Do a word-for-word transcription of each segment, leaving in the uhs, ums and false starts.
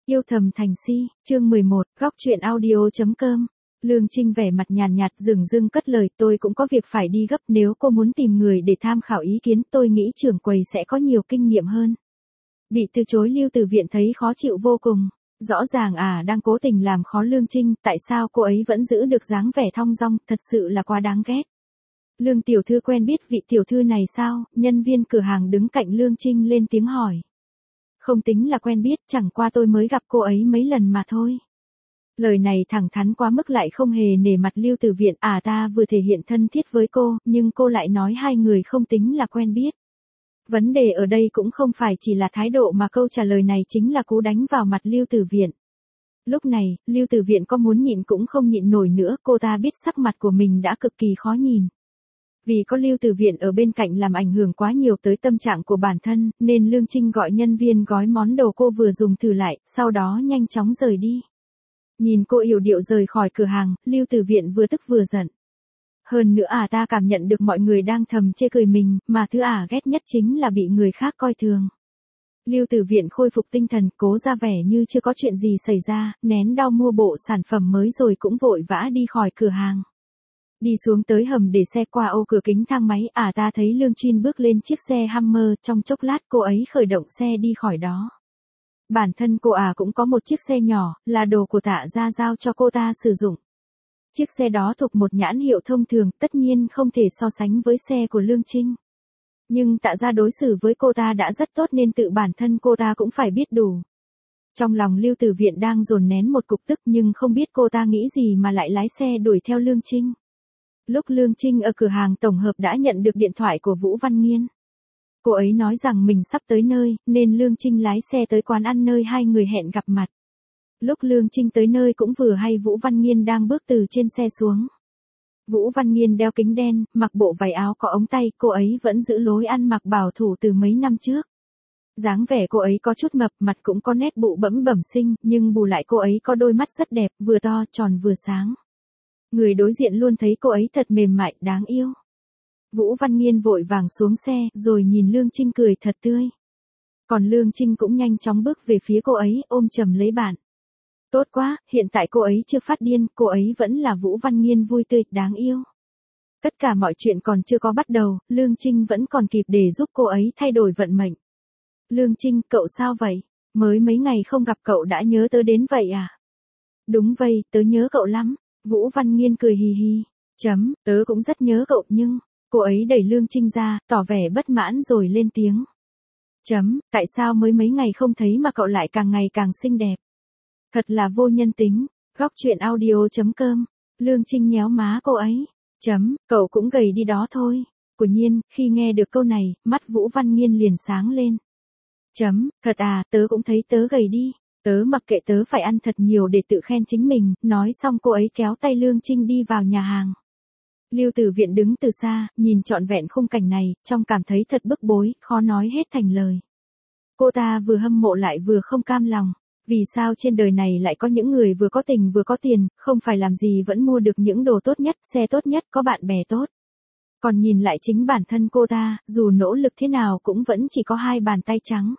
Yêu thầm thành si, chương mười một, góc truyện audio.com. Lương Trinh vẻ mặt nhàn nhạt dừng dưng cất lời, tôi cũng có việc phải đi gấp, nếu cô muốn tìm người để tham khảo ý kiến, tôi nghĩ trưởng quầy sẽ có nhiều kinh nghiệm hơn. Bị từ chối Lưu Tử Viện thấy khó chịu vô cùng. Rõ ràng à đang cố tình làm khó Lương Trinh, tại sao cô ấy vẫn giữ được dáng vẻ thong dong, thật sự là quá đáng ghét. Lương tiểu thư quen biết vị tiểu thư này sao? Nhân viên cửa hàng đứng cạnh Lương Trinh lên tiếng hỏi. Không tính là quen biết, chẳng qua tôi mới gặp cô ấy mấy lần mà thôi. Lời này thẳng thắn quá mức lại không hề nể mặt Lưu Tử Viện, à ta vừa thể hiện thân thiết với cô, nhưng cô lại nói hai người không tính là quen biết. Vấn đề ở đây cũng không phải chỉ là thái độ mà câu trả lời này chính là cú đánh vào mặt Lưu Tử Viện. Lúc này, Lưu Tử Viện có muốn nhịn cũng không nhịn nổi nữa, cô ta biết sắc mặt của mình đã cực kỳ khó nhìn. Vì có Lưu Tử Viện ở bên cạnh làm ảnh hưởng quá nhiều tới tâm trạng của bản thân, nên Lương Trinh gọi nhân viên gói món đồ cô vừa dùng thử lại, sau đó nhanh chóng rời đi. Nhìn cô yểu điệu rời khỏi cửa hàng, Lưu Tử Viện vừa tức vừa giận. Hơn nữa à ta cảm nhận được mọi người đang thầm chê cười mình, mà thứ à ghét nhất chính là bị người khác coi thường. Lưu Tử Viện khôi phục tinh thần, cố ra vẻ như chưa có chuyện gì xảy ra, nén đau mua bộ sản phẩm mới rồi cũng vội vã đi khỏi cửa hàng. Đi xuống tới hầm để xe qua ô cửa kính thang máy, à ta thấy Lương Trinh bước lên chiếc xe Hummer, trong chốc lát cô ấy khởi động xe đi khỏi đó. Bản thân cô à cũng có một chiếc xe nhỏ, là đồ của Tạ gia giao cho cô ta sử dụng. Chiếc xe đó thuộc một nhãn hiệu thông thường, tất nhiên không thể so sánh với xe của Lương Trinh. Nhưng Tạ gia đối xử với cô ta đã rất tốt nên tự bản thân cô ta cũng phải biết đủ. Trong lòng Lưu Tử Viện đang dồn nén một cục tức nhưng không biết cô ta nghĩ gì mà lại lái xe đuổi theo Lương Trinh. Lúc Lương Trinh ở cửa hàng tổng hợp đã nhận được điện thoại của Vũ Văn Nghiên. Cô ấy nói rằng mình sắp tới nơi, nên Lương Trinh lái xe tới quán ăn nơi hai người hẹn gặp mặt. Lúc Lương Trinh tới nơi cũng vừa hay Vũ Văn Nghiên đang bước từ trên xe xuống. Vũ Văn Nghiên đeo kính đen, mặc bộ váy áo có ống tay, cô ấy vẫn giữ lối ăn mặc bảo thủ từ mấy năm trước. Dáng vẻ cô ấy có chút mập, mặt cũng có nét bụ bẫm bẩm sinh, nhưng bù lại cô ấy có đôi mắt rất đẹp, vừa to, tròn vừa sáng. Người đối diện luôn thấy cô ấy thật mềm mại, đáng yêu. Vũ Văn Nghiên vội vàng xuống xe, rồi nhìn Lương Trinh cười thật tươi. Còn Lương Trinh cũng nhanh chóng bước về phía cô ấy, ôm chầm lấy bạn. Tốt quá, hiện tại cô ấy chưa phát điên, cô ấy vẫn là Vũ Văn Nghiên vui tươi, đáng yêu. Tất cả mọi chuyện còn chưa có bắt đầu, Lương Trinh vẫn còn kịp để giúp cô ấy thay đổi vận mệnh. Lương Trinh, cậu sao vậy? Mới mấy ngày không gặp cậu đã nhớ tớ đến vậy à? Đúng vậy, tớ nhớ cậu lắm. Vũ Văn Nghiên cười hì hì. Chấm, tớ cũng rất nhớ cậu nhưng... Cô ấy đẩy Lương Trinh ra, tỏ vẻ bất mãn rồi lên tiếng. Chấm, tại sao mới mấy ngày không thấy mà cậu lại càng ngày càng xinh đẹp? Thật là vô nhân tính. Góc truyện audio.com. Lương Trinh nhéo má cô ấy. Chấm, cậu cũng gầy đi đó thôi. Quả nhiên, khi nghe được câu này, mắt Vũ Văn Nghiên liền sáng lên. Chấm, thật à, tớ cũng thấy tớ gầy đi. Tớ mặc kệ, tớ phải ăn thật nhiều để tự khen chính mình. Nói xong cô ấy kéo tay Lương Trinh đi vào nhà hàng. Lưu Tử Viện đứng từ xa, nhìn trọn vẹn khung cảnh này, trong cảm thấy thật bức bối, khó nói hết thành lời. Cô ta vừa hâm mộ lại vừa không cam lòng. Vì sao trên đời này lại có những người vừa có tình vừa có tiền, không phải làm gì vẫn mua được những đồ tốt nhất, xe tốt nhất, có bạn bè tốt. Còn nhìn lại chính bản thân cô ta, dù nỗ lực thế nào cũng vẫn chỉ có hai bàn tay trắng.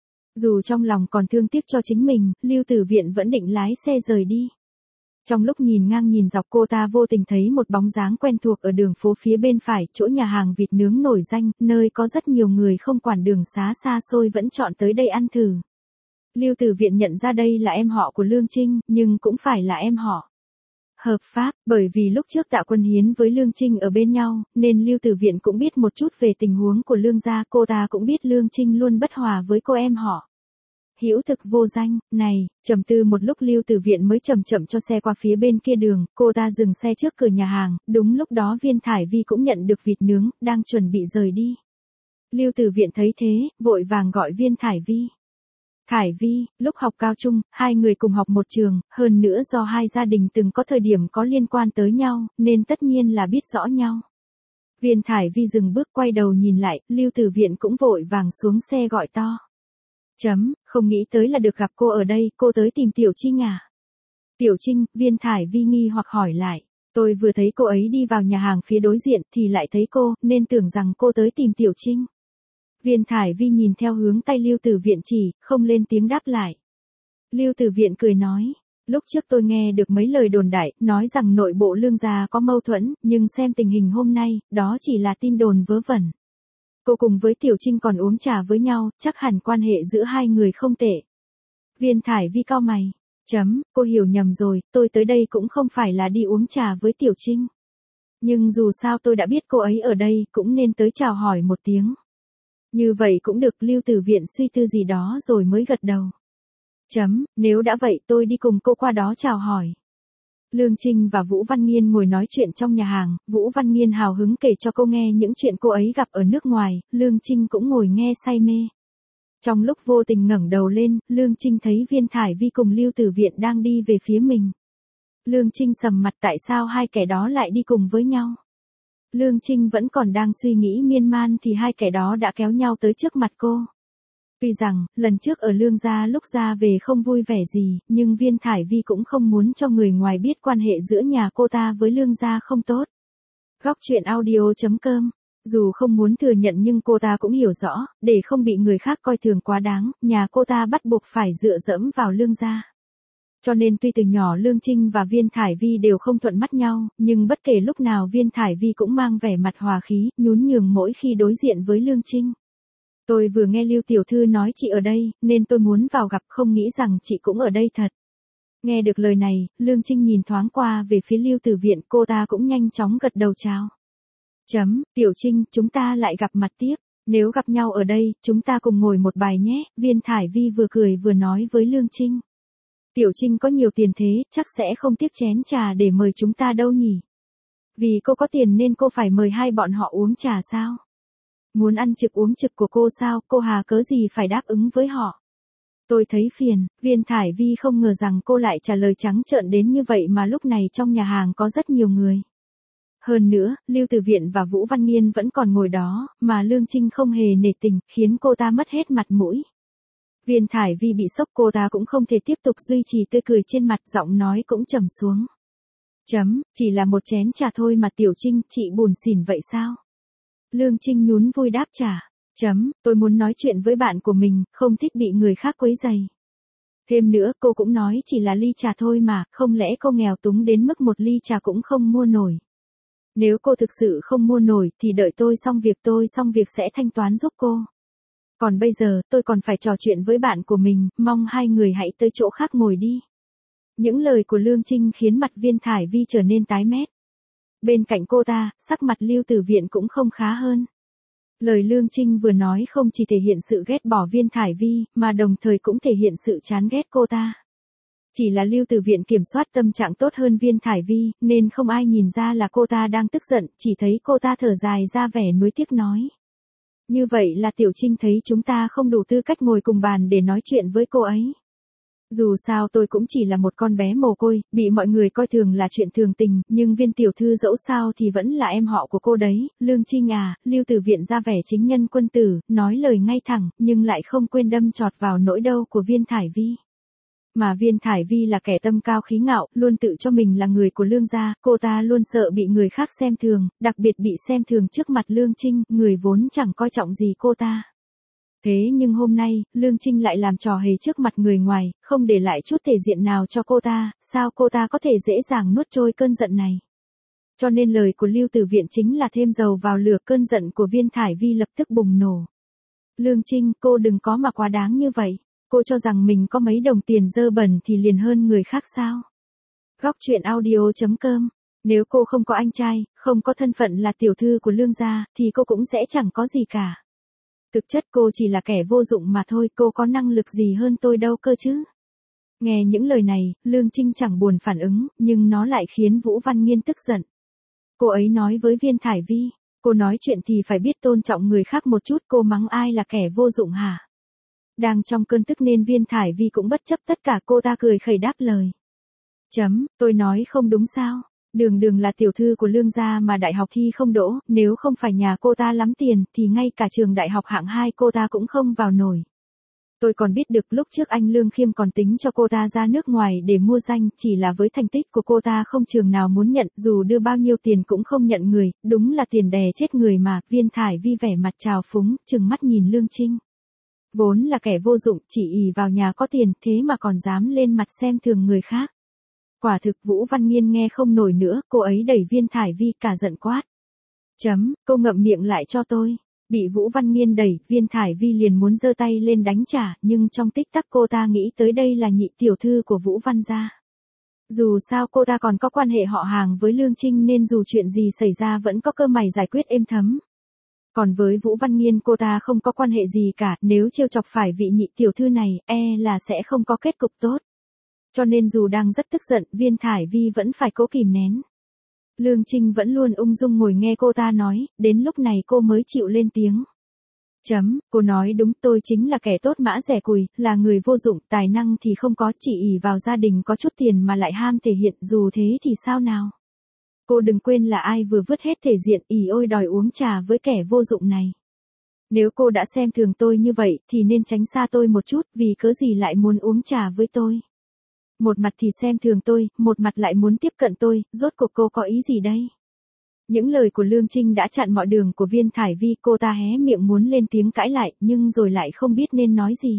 Dù trong lòng còn thương tiếc cho chính mình, Lưu Tử Viện vẫn định lái xe rời đi. Trong lúc nhìn ngang nhìn dọc cô ta vô tình thấy một bóng dáng quen thuộc ở đường phố phía bên phải, chỗ nhà hàng vịt nướng nổi danh, nơi có rất nhiều người không quản đường xá xa xôi vẫn chọn tới đây ăn thử. Lưu Tử Viện nhận ra đây là em họ của Lương Trinh, nhưng cũng phải là em họ hợp pháp, bởi vì lúc trước Tạ Quân Hiến với Lương Trinh ở bên nhau, nên Lưu Tử Viện cũng biết một chút về tình huống của Lương gia, cô ta cũng biết Lương Trinh luôn bất hòa với cô em họ. Hữu thực vô danh, này, trầm tư một lúc Lưu Tử Viện mới chậm chậm cho xe qua phía bên kia đường, cô ta dừng xe trước cửa nhà hàng, đúng lúc đó Viên Thải Vi cũng nhận được vịt nướng, đang chuẩn bị rời đi. Lưu Tử Viện thấy thế, vội vàng gọi Viên Thải Vi. Thải Vi, lúc học cao trung, hai người cùng học một trường, hơn nữa do hai gia đình từng có thời điểm có liên quan tới nhau, nên tất nhiên là biết rõ nhau. Viên Thải Vi dừng bước quay đầu nhìn lại, Lưu Tử Viện cũng vội vàng xuống xe gọi to. Chấm, không nghĩ tới là được gặp cô ở đây, cô tới tìm Tiểu Trinh à? Tiểu Trinh, Viên Thải Vi nghi hoặc hỏi lại. Tôi vừa thấy cô ấy đi vào nhà hàng phía đối diện thì lại thấy cô, nên tưởng rằng cô tới tìm Tiểu Trinh. Viên Thải Vi nhìn theo hướng tay Lưu Tử Viện chỉ, không lên tiếng đáp lại. Lưu Tử Viện cười nói. Lúc trước tôi nghe được mấy lời đồn đại, nói rằng nội bộ Lương gia có mâu thuẫn, nhưng xem tình hình hôm nay, đó chỉ là tin đồn vớ vẩn. Cô cùng với Tiểu Trinh còn uống trà với nhau, chắc hẳn quan hệ giữa hai người không tệ. Viên Thải Vi cau mày. Chấm, cô hiểu nhầm rồi, tôi tới đây cũng không phải là đi uống trà với Tiểu Trinh. Nhưng dù sao tôi đã biết cô ấy ở đây, cũng nên tới chào hỏi một tiếng. Như vậy cũng được, Lưu Tử Viện suy tư gì đó rồi mới gật đầu. Chấm, nếu đã vậy tôi đi cùng cô qua đó chào hỏi. Lương Trinh và Vũ Văn Nghiên ngồi nói chuyện trong nhà hàng, Vũ Văn Nghiên hào hứng kể cho cô nghe những chuyện cô ấy gặp ở nước ngoài, Lương Trinh cũng ngồi nghe say mê. Trong lúc vô tình ngẩng đầu lên, Lương Trinh thấy Viên Thải Vi cùng Lưu Tử Viện đang đi về phía mình. Lương Trinh sầm mặt, tại sao hai kẻ đó lại đi cùng với nhau? Lương Trinh vẫn còn đang suy nghĩ miên man thì hai kẻ đó đã kéo nhau tới trước mặt cô. Tuy rằng, lần trước ở Lương gia lúc ra về không vui vẻ gì, nhưng Viên Thải Vi cũng không muốn cho người ngoài biết quan hệ giữa nhà cô ta với Lương gia không tốt. Góc truyện audio chấm com. Dù không muốn thừa nhận nhưng cô ta cũng hiểu rõ, để không bị người khác coi thường quá đáng, nhà cô ta bắt buộc phải dựa dẫm vào Lương gia. Cho nên tuy từ nhỏ Lương Trinh và Viên Thải Vi đều không thuận mắt nhau, nhưng bất kể lúc nào Viên Thải Vi cũng mang vẻ mặt hòa khí, nhún nhường mỗi khi đối diện với Lương Trinh. Tôi vừa nghe Lưu tiểu thư nói chị ở đây, nên tôi muốn vào gặp, không nghĩ rằng chị cũng ở đây thật. Nghe được lời này, Lương Trinh nhìn thoáng qua về phía Lưu Tử Viện, cô ta cũng nhanh chóng gật đầu chào. Chấm, Tiểu Trinh, chúng ta lại gặp mặt tiếp, nếu gặp nhau ở đây, chúng ta cùng ngồi một bài nhé, Viên Thải Vi vừa cười vừa nói với Lương Trinh. Tiểu Trinh có nhiều tiền thế, chắc sẽ không tiếc chén trà để mời chúng ta đâu nhỉ. Vì cô có tiền nên cô phải mời hai bọn họ uống trà sao? Muốn ăn trực uống trực của cô sao, cô hà cớ gì phải đáp ứng với họ? Tôi thấy phiền, Viên Thải Vi không ngờ rằng cô lại trả lời trắng trợn đến như vậy mà lúc này trong nhà hàng có rất nhiều người. Hơn nữa, Lưu Tử Viện và Vũ Văn Nghiên vẫn còn ngồi đó, mà Lương Trinh không hề nể tình, khiến cô ta mất hết mặt mũi. Viên Thải Vi bị sốc, cô ta cũng không thể tiếp tục duy trì tươi cười trên mặt, giọng nói cũng trầm xuống. Chấm, chỉ là một chén trà thôi mà Tiểu Trinh, chị buồn xỉn vậy sao? Lương Trinh nhún vui đáp trả. Chấm, tôi muốn nói chuyện với bạn của mình, không thích bị người khác quấy rầy. Thêm nữa, cô cũng nói chỉ là ly trà thôi mà, không lẽ cô nghèo túng đến mức một ly trà cũng không mua nổi. Nếu cô thực sự không mua nổi thì đợi tôi xong việc tôi xong việc sẽ thanh toán giúp cô. Còn bây giờ, tôi còn phải trò chuyện với bạn của mình, mong hai người hãy tới chỗ khác ngồi đi. Những lời của Lương Trinh khiến mặt Viên Thải Vi trở nên tái mét. Bên cạnh cô ta, sắc mặt Lưu Tử Viện cũng không khá hơn. Lời Lương Trinh vừa nói không chỉ thể hiện sự ghét bỏ Viên Thải Vi, mà đồng thời cũng thể hiện sự chán ghét cô ta. Chỉ là Lưu Tử Viện kiểm soát tâm trạng tốt hơn Viên Thải Vi, nên không ai nhìn ra là cô ta đang tức giận, chỉ thấy cô ta thở dài ra vẻ nuối tiếc nói. Như vậy là Tiểu Trinh thấy chúng ta không đủ tư cách ngồi cùng bàn để nói chuyện với cô ấy. Dù sao tôi cũng chỉ là một con bé mồ côi, bị mọi người coi thường là chuyện thường tình, nhưng Viên tiểu thư dẫu sao thì vẫn là em họ của cô đấy, Lương Trinh à, Lưu Tử Viện ra vẻ chính nhân quân tử, nói lời ngay thẳng, nhưng lại không quên đâm chọt vào nỗi đau của Viên Thải Vi. Mà Viên Thải Vi là kẻ tâm cao khí ngạo, luôn tự cho mình là người của Lương gia, cô ta luôn sợ bị người khác xem thường, đặc biệt bị xem thường trước mặt Lương Trinh, người vốn chẳng coi trọng gì cô ta. Thế nhưng hôm nay, Lương Trinh lại làm trò hề trước mặt người ngoài, không để lại chút thể diện nào cho cô ta, sao cô ta có thể dễ dàng nuốt trôi cơn giận này. Cho nên lời của Lưu Tử Viện chính là thêm dầu vào lửa, cơn giận của Viên Thải Vi lập tức bùng nổ. Lương Trinh, cô đừng có mà quá đáng như vậy. Cô cho rằng mình có mấy đồng tiền dơ bẩn thì liền hơn người khác sao? Góc truyện audio chấm com. Nếu cô không có anh trai, không có thân phận là tiểu thư của Lương gia, thì cô cũng sẽ chẳng có gì cả. Thực chất cô chỉ là kẻ vô dụng mà thôi, cô có năng lực gì hơn tôi đâu cơ chứ? Nghe những lời này, Lương Trinh chẳng buồn phản ứng, nhưng nó lại khiến Vũ Văn Nghiên tức giận. Cô ấy nói với Viên Thải Vi, cô nói chuyện thì phải biết tôn trọng người khác một chút, cô mắng ai là kẻ vô dụng hả? Đang trong cơn tức nên Viên Thải Vi cũng bất chấp tất cả, cô ta cười khẩy đáp lời. Chấm, tôi nói không đúng sao? Đường đường là tiểu thư của Lương gia mà đại học thi không đỗ, nếu không phải nhà cô ta lắm tiền, thì ngay cả trường đại học hạng hai cô ta cũng không vào nổi. Tôi còn biết được lúc trước anh Lương Khiêm còn tính cho cô ta ra nước ngoài để mua danh, chỉ là với thành tích của cô ta không trường nào muốn nhận, dù đưa bao nhiêu tiền cũng không nhận người, đúng là tiền đè chết người mà. Viên Thải Vi vẻ mặt trào phúng, trừng mắt nhìn Lương Trinh. Vốn là kẻ vô dụng, chỉ ỷ vào nhà có tiền, thế mà còn dám lên mặt xem thường người khác. Quả thực Vũ Văn Nghiên nghe không nổi nữa, cô ấy đẩy Viên Thải Vi cả giận quát. Chấm, cô ngậm miệng lại cho tôi. Bị Vũ Văn Nghiên đẩy, Viên Thải Vi liền muốn giơ tay lên đánh trả, nhưng trong tích tắc cô ta nghĩ tới đây là nhị tiểu thư của Vũ Văn gia. Dù sao cô ta còn có quan hệ họ hàng với Lương Trinh nên dù chuyện gì xảy ra vẫn có cơ mày giải quyết êm thấm. Còn với Vũ Văn Nghiên cô ta không có quan hệ gì cả, nếu trêu chọc phải vị nhị tiểu thư này, e là sẽ không có kết cục tốt. Cho nên dù đang rất tức giận, Viên Thải Vi vẫn phải cố kìm nén. Lương Trinh vẫn luôn ung dung ngồi nghe cô ta nói, đến lúc này cô mới chịu lên tiếng. Chấm, cô nói đúng, tôi chính là kẻ tốt mã rẻ cùi, là người vô dụng, tài năng thì không có, chỉ ỷ vào gia đình có chút tiền mà lại ham thể hiện, dù thế thì sao nào. Cô đừng quên là ai vừa vứt hết thể diện, ỉ ôi đòi uống trà với kẻ vô dụng này. Nếu cô đã xem thường tôi như vậy, thì nên tránh xa tôi một chút, vì cớ gì lại muốn uống trà với tôi. Một mặt thì xem thường tôi, một mặt lại muốn tiếp cận tôi, rốt cuộc cô có ý gì đây? Những lời của Lương Trinh đã chặn mọi đường của Viên Thải Vi, cô ta hé miệng muốn lên tiếng cãi lại, nhưng rồi lại không biết nên nói gì.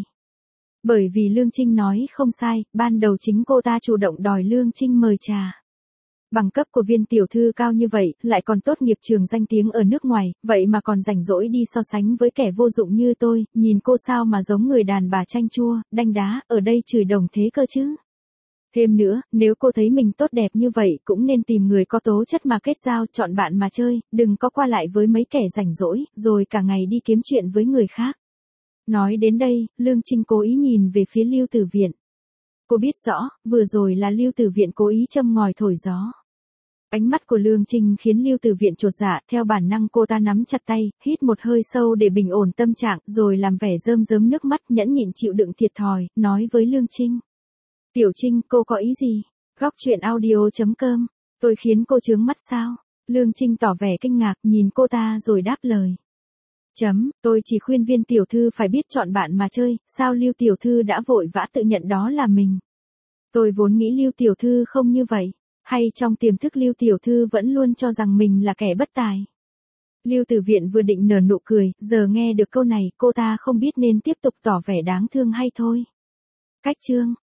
Bởi vì Lương Trinh nói không sai, ban đầu chính cô ta chủ động đòi Lương Trinh mời trà. Bằng cấp của Viên tiểu thư cao như vậy, lại còn tốt nghiệp trường danh tiếng ở nước ngoài, vậy mà còn rảnh rỗi đi so sánh với kẻ vô dụng như tôi, nhìn cô sao mà giống người đàn bà chanh chua, đanh đá, ở đây chửi đồng thế cơ chứ. Thêm nữa, nếu cô thấy mình tốt đẹp như vậy cũng nên tìm người có tố chất mà kết giao, chọn bạn mà chơi, đừng có qua lại với mấy kẻ rảnh rỗi, rồi cả ngày đi kiếm chuyện với người khác. Nói đến đây, Lương Trinh cố ý nhìn về phía Lưu Tử Viện. Cô biết rõ, vừa rồi là Lưu Tử Viện cố ý châm ngòi thổi gió. Ánh mắt của Lương Trinh khiến Lưu Tử Viện chột dạ, theo bản năng cô ta nắm chặt tay, hít một hơi sâu để bình ổn tâm trạng, rồi làm vẻ rơm rớm nước mắt, nhẫn nhịn chịu đựng thiệt thòi, nói với Lương Trinh. Tiểu Trinh, cô có ý gì? Góc truyện audio chấm com. Tôi khiến cô chướng mắt sao? Lương Trinh tỏ vẻ kinh ngạc, nhìn cô ta rồi đáp lời. Chấm, tôi chỉ khuyên Viên tiểu thư phải biết chọn bạn mà chơi, sao Lưu tiểu thư đã vội vã tự nhận đó là mình? Tôi vốn nghĩ Lưu tiểu thư không như vậy, hay trong tiềm thức Lưu tiểu thư vẫn luôn cho rằng mình là kẻ bất tài? Lưu Tử Viện vừa định nở nụ cười, giờ nghe được câu này, cô ta không biết nên tiếp tục tỏ vẻ đáng thương hay thôi. Cách chương